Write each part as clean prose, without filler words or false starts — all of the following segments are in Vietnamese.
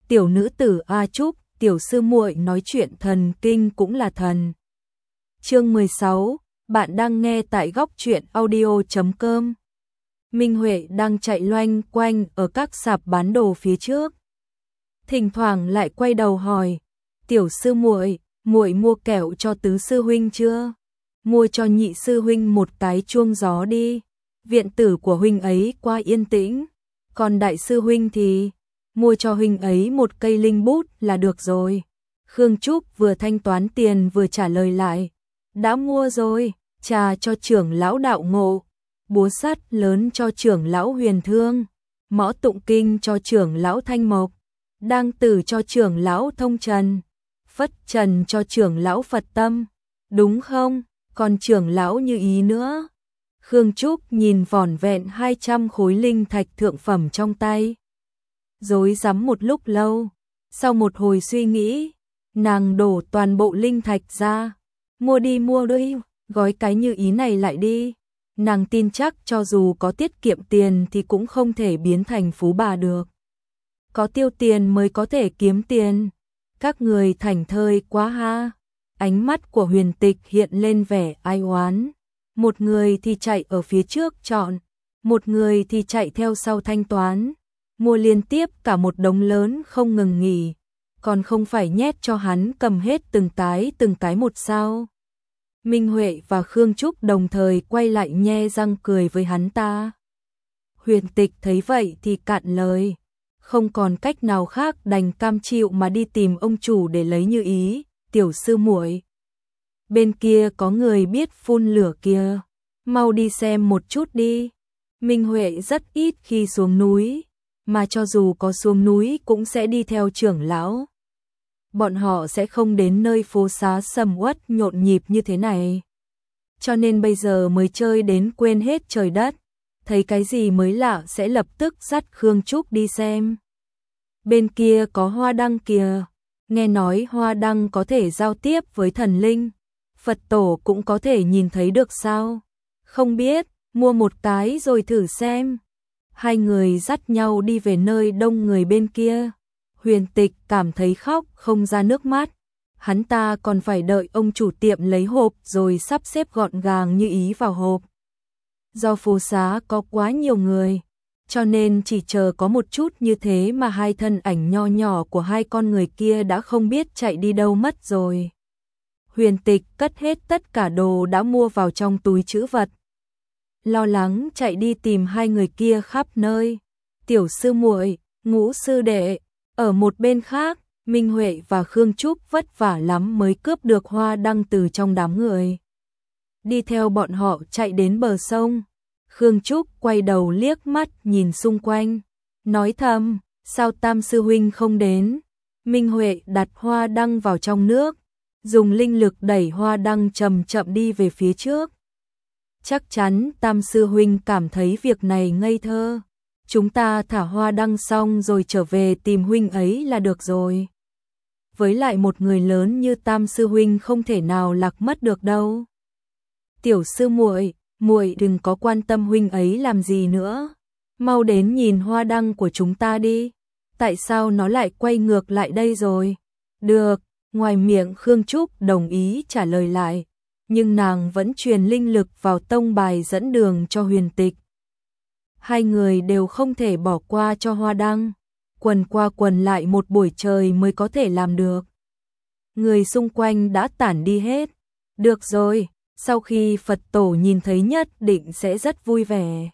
tiểu nữ tử A Trúc, tiểu sư muội nói chuyện thần kinh cũng là thần. Chương 16, bạn đang nghe tại góc truyện audio.com. Minh Huệ đang chạy loanh quanh ở các sạp bán đồ phía trước. Thỉnh thoảng lại quay đầu hỏi, tiểu sư muội, muội mua kẹo cho tứ sư huynh chưa? Mua cho nhị sư huynh một cái chuông gió đi. Viện tử của huynh ấy quá yên tĩnh. Còn đại sư huynh thì mua cho huynh ấy một cây linh bút là được rồi. Khương Trúc vừa thanh toán tiền vừa trả lời lại. Đã mua rồi, trà cho trưởng lão Đạo Ngộ, búa sắt lớn cho trưởng lão Huyền Thương, mõ tụng kinh cho trưởng lão Thanh Mộc, đăng tử cho trưởng lão Thông Trần, phất trần cho trưởng lão Phật Tâm. Đúng không? Còn trưởng lão Như Ý nữa. Khương Trúc nhìn vỏn vẹn 200 khối linh thạch thượng phẩm trong tay. Rối rắm một lúc lâu, sau một hồi suy nghĩ, nàng đổ toàn bộ linh thạch ra. Mua đi, gói cái Như Ý này lại đi. Nàng tin chắc cho dù có tiết kiệm tiền thì cũng không thể biến thành phú bà được. Có tiêu tiền mới có thể kiếm tiền. Các người thảnh thơi quá ha. Ánh mắt của Huyền Tịch hiện lên vẻ ai oán. Một người thì chạy ở phía trước chọn, một người thì chạy theo sau thanh toán. Mua liên tiếp cả một đống lớn không ngừng nghỉ, còn không phải nhét cho hắn cầm hết từng cái một sao. Minh Huệ và Khương Trúc đồng thời quay lại nhe răng cười với hắn ta. Huyền Tịch thấy vậy thì cạn lời, không còn cách nào khác đành cam chịu mà đi tìm ông chủ để lấy Như Ý. Tiểu sư muội, bên kia có người biết phun lửa kia, mau đi xem một chút đi. Minh Huệ rất ít khi xuống núi, mà cho dù có xuống núi cũng sẽ đi theo trưởng lão. Bọn họ sẽ không đến nơi phố xá sầm uất nhộn nhịp như thế này. Cho nên bây giờ mới chơi đến quên hết trời đất, thấy cái gì mới lạ sẽ lập tức dắt Khương Trúc đi xem. Bên kia có hoa đăng kìa, nghe nói hoa đăng có thể giao tiếp với thần linh, Phật tổ cũng có thể nhìn thấy được sao? Không biết, mua một cái rồi thử xem. Hai người dắt nhau đi về nơi đông người bên kia. Huyền Tịch cảm thấy khóc không ra nước mắt. Hắn ta còn phải đợi ông chủ tiệm lấy hộp rồi sắp xếp gọn gàng Như Ý vào hộp. Do phố xá có quá nhiều người, cho nên chỉ chờ có một chút như thế mà hai thân ảnh nho nhỏ của hai con người kia đã không biết chạy đi đâu mất rồi. Huyền Tịch cất hết tất cả đồ đã mua vào trong túi trữ vật, lo lắng chạy đi tìm hai người kia khắp nơi. Tiểu sư muội, Ngũ sư đệ. Ở một bên khác, Minh Huệ và Khương Trúc vất vả lắm mới cướp được hoa đăng từ trong đám người. Đi theo bọn họ chạy đến bờ sông. Khương Trúc quay đầu liếc mắt nhìn xung quanh, nói thầm, sao Tam sư huynh không đến? Minh Huệ đặt hoa đăng vào trong nước, dùng linh lực đẩy hoa đăng chậm chậm đi về phía trước. Chắc chắn Tam sư huynh cảm thấy việc này ngây thơ. Chúng ta thả hoa đăng xong rồi trở về tìm huynh ấy là được rồi. Với lại một người lớn như Tam sư huynh không thể nào lạc mất được đâu. Tiểu sư muội, muội đừng có quan tâm huynh ấy làm gì nữa. Mau đến nhìn hoa đăng của chúng ta đi. Tại sao nó lại quay ngược lại đây rồi? Được, ngoài miệng Khương Trúc đồng ý trả lời lại, nhưng nàng vẫn truyền linh lực vào tông bài dẫn đường cho Huyền Tịch. Hai người đều không thể bỏ qua cho hoa đăng, quần qua quần lại một buổi trời mới có thể làm được. Người xung quanh đã tản đi hết. Được rồi, sau khi Phật tổ nhìn thấy nhất định sẽ rất vui vẻ.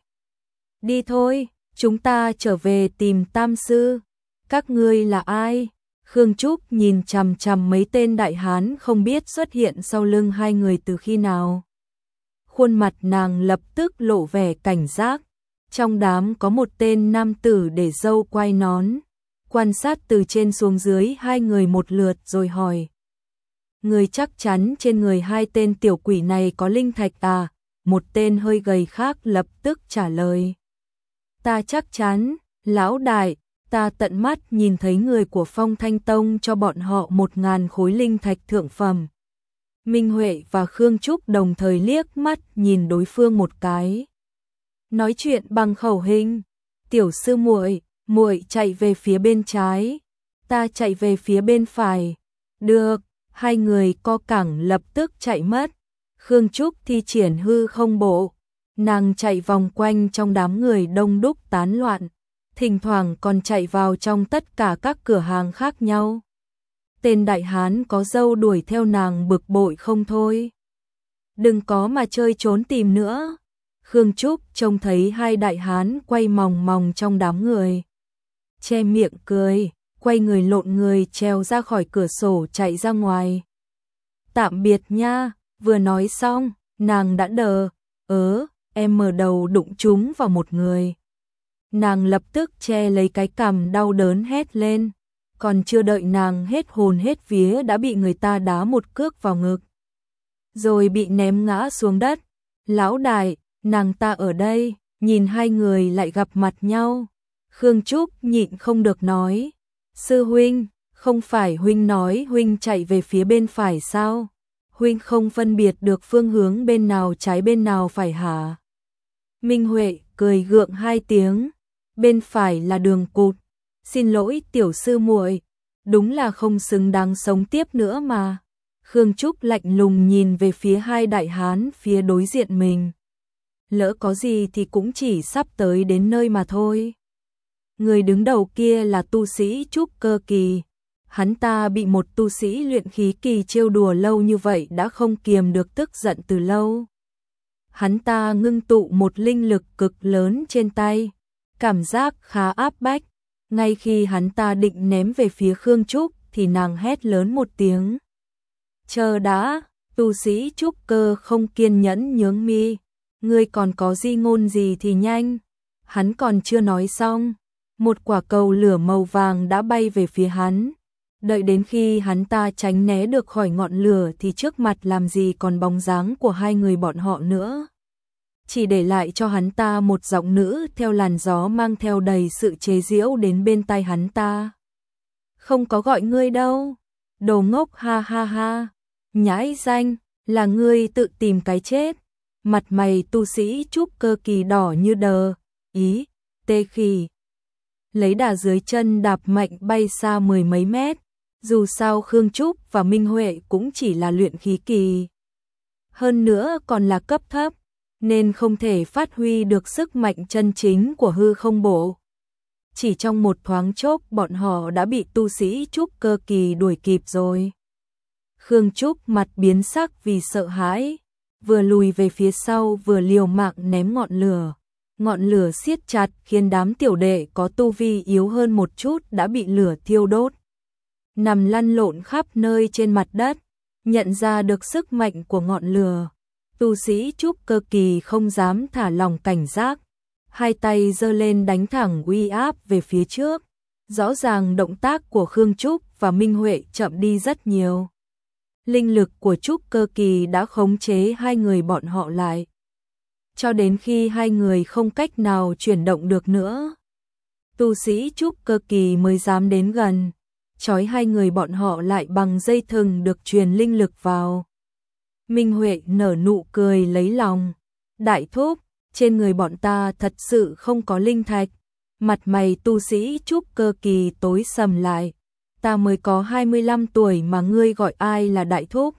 Đi thôi, chúng ta trở về tìm Tam sư. Các ngươi là ai? Khương Trúc nhìn chằm chằm mấy tên đại hán không biết xuất hiện sau lưng hai người từ khi nào. Khuôn mặt nàng lập tức lộ vẻ cảnh giác. Trong đám có một tên nam tử để râu quai nón, quan sát từ trên xuống dưới hai người một lượt rồi hỏi. Người chắc chắn trên người hai tên tiểu quỷ này có linh thạch à? Một tên hơi gầy khác lập tức trả lời. Ta chắc chắn, lão đại, ta tận mắt nhìn thấy người của Phong Thanh Tông cho bọn họ 1000 khối linh thạch thượng phẩm. Minh Huệ và Khương Trúc đồng thời liếc mắt nhìn đối phương một cái. Nói chuyện bằng khẩu hình. Tiểu sư muội, muội chạy về phía bên trái. ta chạy về phía bên phải. Được, hai người co cẳng lập tức chạy mất. Khương Trúc thi triển hư không bộ. Nàng chạy vòng quanh trong đám người đông đúc tán loạn, thỉnh thoảng còn chạy vào trong tất cả các cửa hàng khác nhau. Tên đại hán có râu đuổi theo nàng bực bội không thôi. Đừng có mà chơi trốn tìm nữa. Khương Trúc trông thấy hai đại hán quay mòng mòng trong đám người, che miệng cười, quay người lộn người trèo ra khỏi cửa sổ chạy ra ngoài. Tạm biệt nha, vừa nói xong, nàng đã đờ, em mở đầu đụng trúng vào một người. Nàng lập tức che lấy cái cằm đau đớn hét lên, còn chưa đợi nàng hết hồn hết vía đã bị người ta đá một cước vào ngực, rồi bị ném ngã xuống đất. Lão đại, nàng ta ở đây. Nhìn hai người lại gặp mặt nhau, Khương Trúc nhịn không được nói, sư huynh, không phải huynh nói huynh chạy về phía bên phải sao? Huynh không phân biệt được phương hướng bên nào trái bên nào phải hả? Minh Huệ cười gượng hai tiếng, bên phải là đường cụt, xin lỗi tiểu sư muội, đúng là không xứng đáng sống tiếp nữa mà. Khương Trúc lạnh lùng nhìn về phía hai đại hán phía đối diện mình. Lỡ có gì thì cũng chỉ sắp tới đến nơi mà thôi. Người đứng đầu kia là tu sĩ trúc cơ kỳ. Hắn ta bị một tu sĩ luyện khí kỳ trêu đùa lâu như vậy đã không kiềm được tức giận từ lâu. Hắn ta ngưng tụ một linh lực cực lớn trên tay, cảm giác khá áp bách. Ngay khi hắn ta định ném về phía Khương Trúc thì nàng hét lớn một tiếng. Chờ đã, tu sĩ trúc cơ không kiên nhẫn nhướng mi. Ngươi còn có di ngôn gì thì nhanh. Hắn còn chưa nói xong, một quả cầu lửa màu vàng đã bay về phía hắn. Đợi đến khi hắn ta tránh né được khỏi ngọn lửa thì trước mặt làm gì còn bóng dáng của hai người bọn họ nữa. Chỉ để lại cho hắn ta một giọng nữ theo làn gió mang theo đầy sự chế giễu đến bên tai hắn ta. Không có gọi ngươi đâu. Đồ ngốc, ha ha ha. Nhãi danh, là ngươi tự tìm cái chết. Mặt mày tu sĩ trúc cơ kỳ đỏ như đờ, tê khỉ. Lấy đà dưới chân đạp mạnh bay xa mười mấy mét. Dù sao Khương Trúc và Minh Huệ cũng chỉ là luyện khí kỳ. Hơn nữa còn là cấp thấp, nên không thể phát huy được sức mạnh chân chính của hư không bộ. Chỉ trong một thoáng chốc bọn họ đã bị tu sĩ trúc cơ kỳ đuổi kịp rồi. Khương Trúc mặt biến sắc vì sợ hãi, vừa lùi về phía sau vừa liều mạng ném ngọn lửa. Ngọn lửa siết chặt khiến đám tiểu đệ có tu vi yếu hơn một chút đã bị lửa thiêu đốt, nằm lăn lộn khắp nơi trên mặt đất. Nhận ra được sức mạnh của ngọn lửa, tu sĩ trúc cơ kỳ không dám thả lỏng cảnh giác, hai tay giơ lên đánh thẳng uy áp về phía trước. Rõ ràng động tác của Khương Trúc và Minh Huệ chậm đi rất nhiều. Linh lực của trúc cơ kỳ đã khống chế hai người bọn họ lại, cho đến khi hai người không cách nào chuyển động được nữa, tu sĩ trúc cơ kỳ mới dám đến gần, trói hai người bọn họ lại bằng dây thừng được truyền linh lực vào. Minh Huệ nở nụ cười lấy lòng. Đại thúc, trên người bọn ta thật sự không có linh thạch. Mặt mày tu sĩ trúc cơ kỳ tối sầm lại. Ta mới có 25 tuổi mà ngươi gọi ai là đại thúc?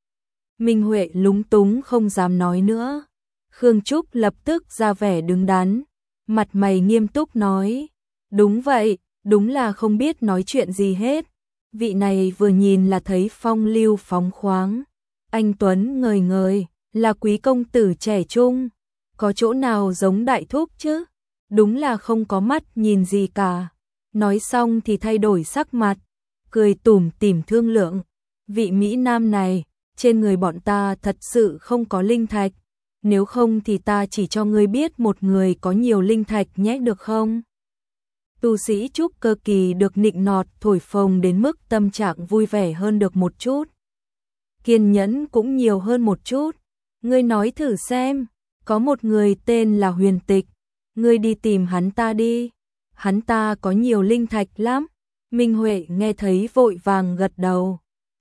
Minh Huệ lúng túng không dám nói nữa. Khương Trúc lập tức ra vẻ đứng đắn, mặt mày nghiêm túc nói, đúng vậy, đúng là không biết nói chuyện gì hết. Vị này vừa nhìn là thấy phong lưu phóng khoáng, anh tuấn ngời ngời, là quý công tử trẻ trung, có chỗ nào giống đại thúc chứ? Đúng là không có mắt nhìn gì cả. Nói xong thì thay đổi sắc mặt, cười tủm tỉm thương lượng, vị mỹ nam này, trên người bọn ta thật sự không có linh thạch, nếu không thì ta chỉ cho ngươi biết một người có nhiều linh thạch nhé được không? Tu sĩ trúc cơ kỳ được nịnh nọt thổi phồng đến mức tâm trạng vui vẻ hơn được một chút, kiên nhẫn cũng nhiều hơn một chút. Ngươi nói thử xem, có một người tên là Huyền Tịch, ngươi đi tìm hắn ta đi, hắn ta có nhiều linh thạch lắm. Minh Huệ nghe thấy vội vàng gật đầu,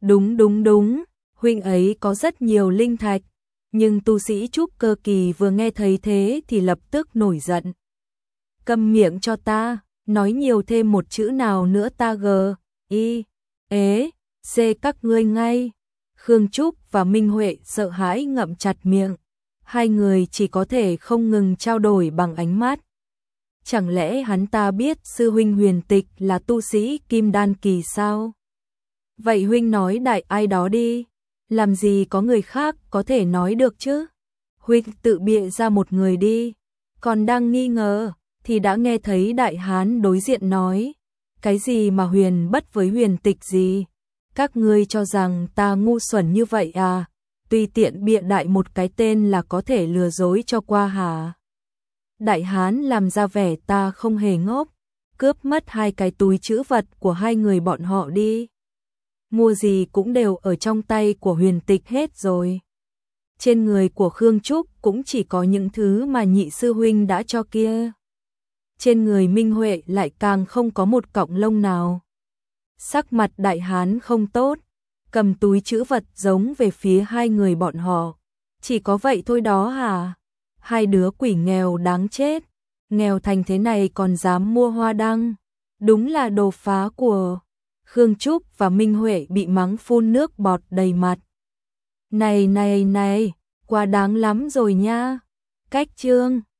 đúng, huynh ấy có rất nhiều linh thạch. Nhưng tu sĩ trúc cơ kỳ vừa nghe thấy thế thì lập tức nổi giận. Câm miệng cho ta, nói nhiều thêm một chữ nào nữa ta gờ. Y, ế, xê các ngươi ngay. Khương Trúc và Minh Huệ sợ hãi ngậm chặt miệng. Hai người chỉ có thể không ngừng trao đổi bằng ánh mắt. Chẳng lẽ hắn ta biết sư huynh Huyền Tịch là tu sĩ Kim Đan kỳ sao? Vậy huynh nói đại ai đó đi, làm gì có người khác có thể nói được chứ? Huynh tự bịa ra một người đi. Còn đang nghi ngờ thì đã nghe thấy đại hán đối diện nói, cái gì mà Huyền Bất với Huyền Tịch gì? Các ngươi cho rằng ta ngu xuẩn như vậy à? Tùy tiện bịa đại một cái tên là có thể lừa dối cho qua hả? Đại hán làm ra vẻ ta không hề ngốc, cướp mất hai cái túi trữ vật của hai người bọn họ đi. Mua gì cũng đều ở trong tay của Huyền Tịch hết rồi. Trên người của Khương Trúc cũng chỉ có những thứ mà nhị sư huynh đã cho kia. Trên người Minh Huệ lại càng không có một cọng lông nào. Sắc mặt đại hán không tốt, cầm túi trữ vật giống về phía hai người bọn họ. Chỉ có vậy thôi đó hả? Hai đứa quỷ nghèo đáng chết, nghèo thành thế này còn dám mua hoa đăng. Đúng là đồ phá của. Khương Trúc và Minh Huệ bị mắng phun nước bọt đầy mặt. Này, quá đáng lắm rồi nha. Cách chương